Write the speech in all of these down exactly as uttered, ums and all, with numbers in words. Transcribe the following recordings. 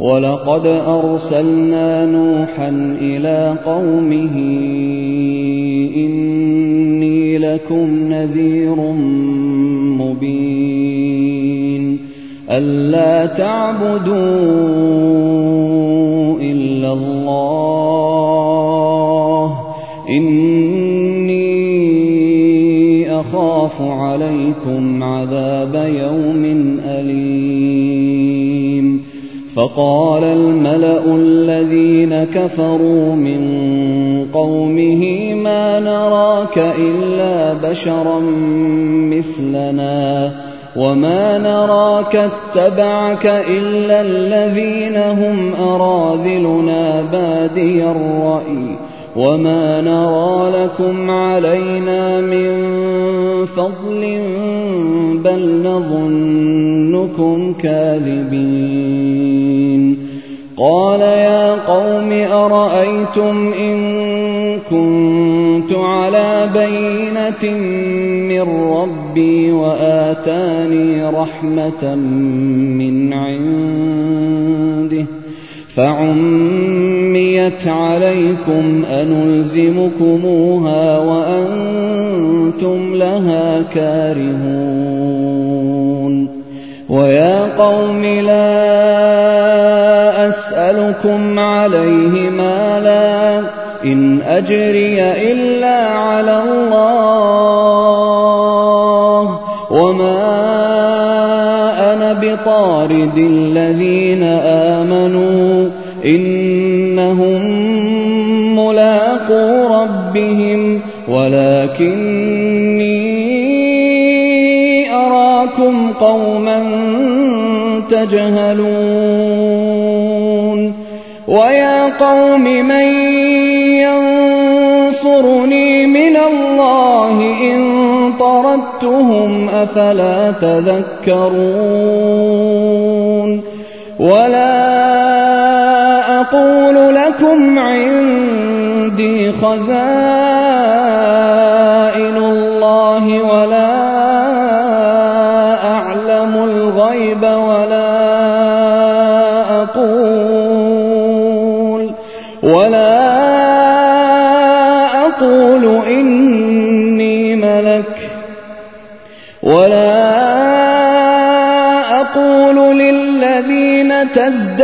وَلَقَدْ أَرْسَلْنَا نُوحًا إِلَىٰ قَوْمِهِ إِنِّي لَكُمْ نَذِيرٌ مُّبِينٌ أَلَّا تَعْبُدُوا إِلَّا اللَّهَ إِنِّي أَخَافُ عَلَيْكُمْ عَذَابَ يَوْمٍ أَلِيمٍ فَقَالَ الْمَلَأُ الَّذِينَ كَفَرُوا مِن قَوْمِهِ مَا نَرَاكَ إِلَّا بَشَرًا مِّثْلَنَا وَمَا نَرَاكَ اتَّبَعَكَ إِلَّا الَّذِينَ هُمْ أَرَاذِلُنَا بَادِيَ الرَّأْيِ وَمَا نَرَىٰ لَكُمْ عَلَيْنَا مِن فَضْلٍ بَلْ نَظُنُّكُمْ كَاذِبِينَ قَالَ يَا قَوْمِ أَرَأَيْتُمْ إِن كُنتُ عَلَىٰ بَيِّنَةٍ مِّن رَّبِّي وَآتَانِي رَحْمَةً مِّنْ عِندِهِ فَعُمِّيَتْ عَلَيْكُمْ أَنُلْزِمُكُمُوهَا وَأَنتُمْ لَهَا كَارِهُونَ وَيَا قَوْمِ لَا أَسْأَلُكُمْ عَلَيْهِ مَالًا إِنْ أَجْرِيَ إِلَّا عَلَى اللَّهِ وَمَا أَنَا بِطَارِدِ الَّذِينَ آمَنُوا إِنَّهُم مُّلَاقُو رَبِّهِمْ وَلَكِنِّي أَرَاكُمْ قَوْمًا تَجْهَلُونَ وَيَا قَوْمِ مَن يَنصُرُنِي مِنَ اللَّهِ إِن طَرَدتُّهُمْ أَفَلَا تَذَكَّرُونَ وَلَا أَقُولُ لَكُمْ عِندِي خَزَائِنُ اللَّهِ وَلَا أَعْلَمُ الْغَيْبَ وَلَا أَقُولُ وَلَا أَقُولُ إِنِّي مَلَكٌ وَلَا أَقُولُ لِلَّذِينَ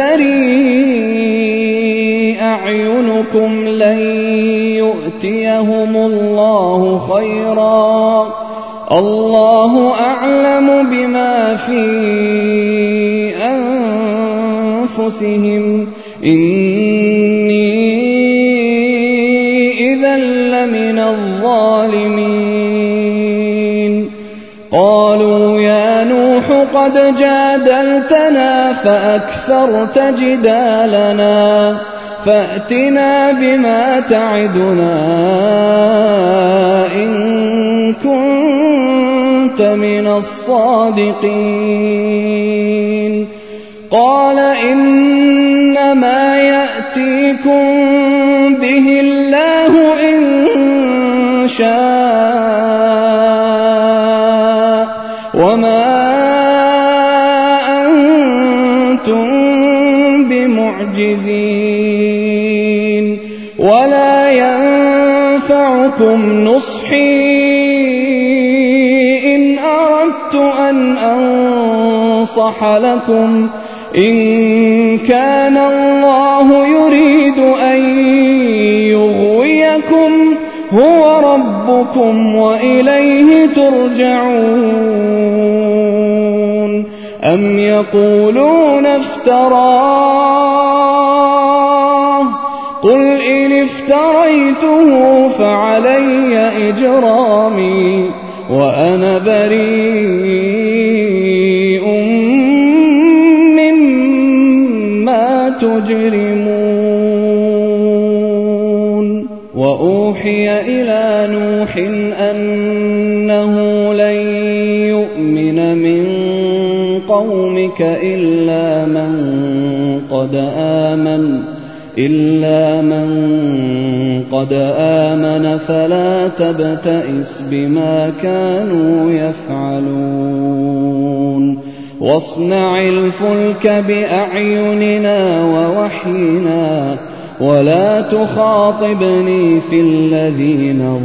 تَزْدَرِي أَعْيُنُكُمْ لَن يُؤْتِيَهُمُ اللَّهُ خَيْرًا اللَّهُ أَعْلَمُ بِمَا فِي أَنفُسِهِمْ إِنِّي إِذًا لَّمِنَ الظَّالِمِينَ قَالُوا يَا نُوحُ قَدْ جَادَلْتَنَا فَأَكْثَرْتَ جِدَالَنَا فَأْتِنَا بِمَا تَعِدُنَا إِن كُنتَ مِنَ الصَّادِقِينَ قَالَ إِنَّمَا يَأْتِيكُم بِهِ اللَّهُ إِن شَاءَ وَمَا أَنتُم بِمُعْجِزِينَ وَلَا يَنفَعُكُمْ نُصْحِي إِنْ أَرَدتُّ أَنْ أَنصَحَ لَكُمْ إِن كَانَ اللَّهُ يُرِيدُ أَن يُغْوِيَكُمْ هُوَ رَبُّكُمْ وَإِلَيْهِ تُرْجَعُونَ أَمْ يَقُولُونَ افْتَرَاهُ قُلْ إِنِ افْتَرَيْتُهُ فَعَلَيَّ إِجْرَامِي وَأَنَا بَرِيءٌ مِّمَّا تُجْرِمُونَ وَأُوحِيَ إِلَىٰ نُوحٍ أَنَّهُ لَن يُؤْمِنَ مِن قَوْمِكَ إِلَّا مَن قَدْ آمَنَ إِلَّا مَن قَدْ آمَنَ فَلَا تَبْتَئِسْ بِمَا كَانُوا يَفْعَلُونَ واصنع الفلك بأعيننا ووحينا ولا تخاطبني في الذين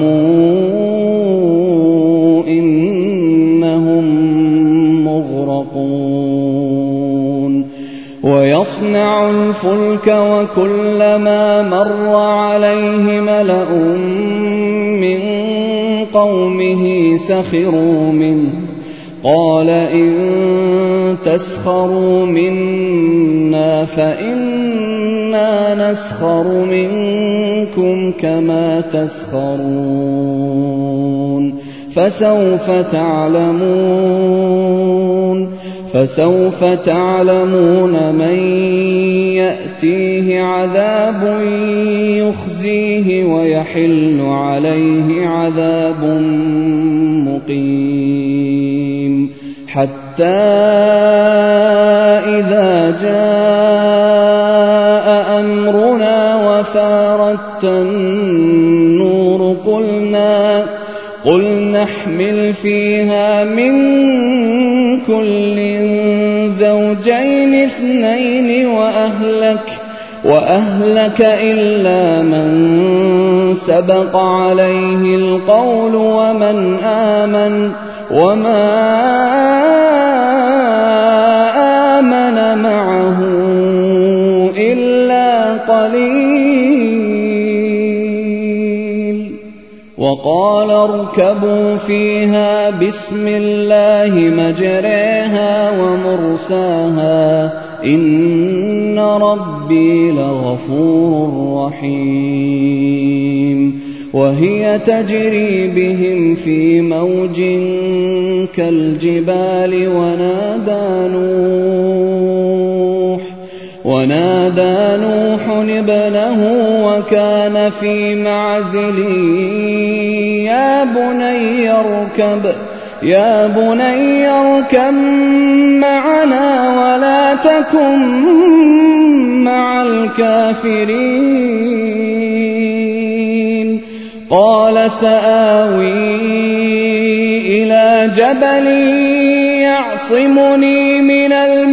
ظلموا إنهم مغرقون ويصنع الفلك وكلما مر عليه ملأ من قومه سخروا منه قال إن تسخروا منا فإنا نسخر منكم كما تسخرون فسوف تعلمون فسوف تعلمون من يأتيه عذاب يخزيه ويحل عليه عذاب مقيم حتى إذا جاء أمرنا وفارت النور قلنا قل نحمل فيها من كل زوجين اثنين وأهلك وأهلك إلا من سبق عليه القول ومن آمن وما آمن معه إلا قليل وقال اركبوا فيها بسم الله مجريها ومرساها إن ربي لغفور رحيم وهي تجري بهم في موج كالجبال ونادى نوح ونادى نوح ابنه وكان في معزل يا بني اركب يا بني اركب معنا ولا تكن مع الكافرين قال سآوي إلى جبل يعصمني من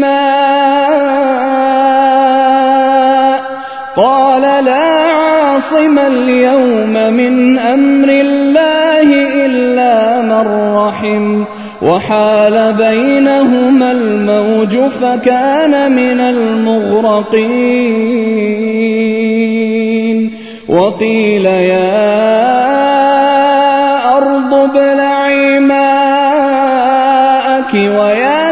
الماء قال لا عاصم اليوم من أمر الله إلا من رحم وحال بينهما الموج فكان من المغرقين وقيل يا أرض ابلعي ماءك ويا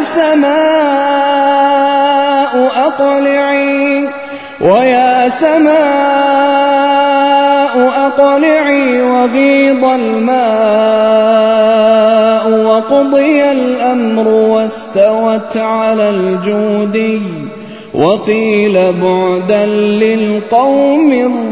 سماء أقلعي ويا سماء أقلعي وغيض الماء وقضي الأمر واستوت على الجودي وقيل بعدا للقوم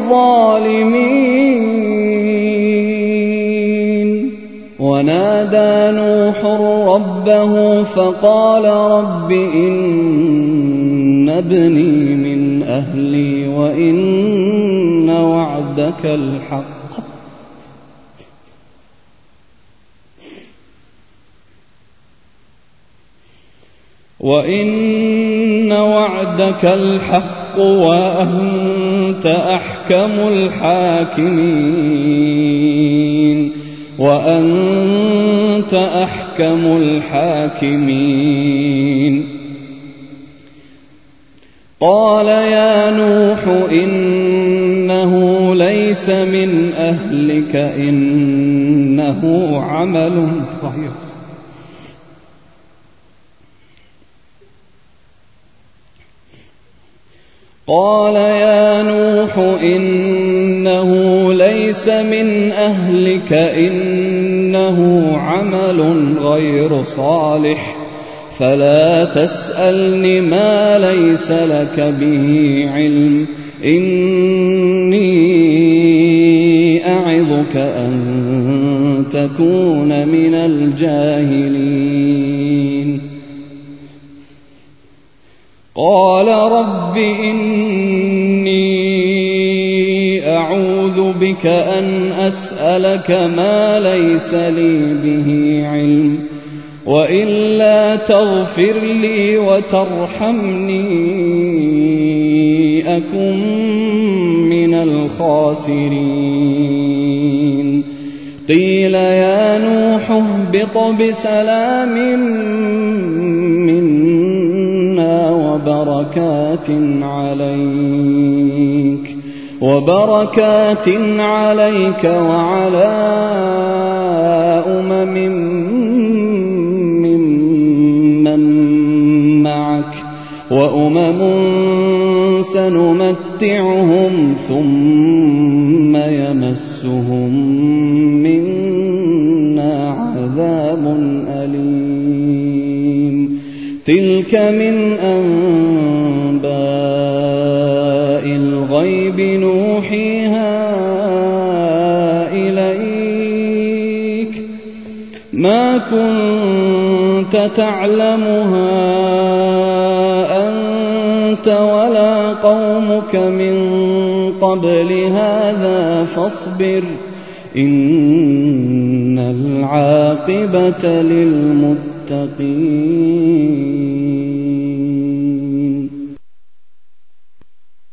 الظالمين ونادى نوح ربه فقال رب إن ابني من أهلي وإن وعدك الحق وإن وعدك الحق وأنت أحكم الحاكمين وأنت أحكم الحاكمين قال يا نوح إنه ليس من أهلك إنه عمل غير قال يا نوح إنه ليس من أهلك إنه عمل غير صالح فلا تسألني ما ليس لك به علم إني أعظك أن تكون من الجاهلين قال رب إني أعوذ بك أن أسألك ما ليس لي به علم وإلا تغفر لي وترحمني أكن من الخاسرين قيل يا نوح اهبط بسلام منا وبركات عليك وبركات عليك وعلى أمم ممن معك وأمم سنمتعهم ثم يمسهم منا عذاب أليم تلك من أنباء الغيب نوحيها إليك ما كنت تعلمها أنت ولا قومك من قبل هذا فاصبر إن العاقبة للمتقين.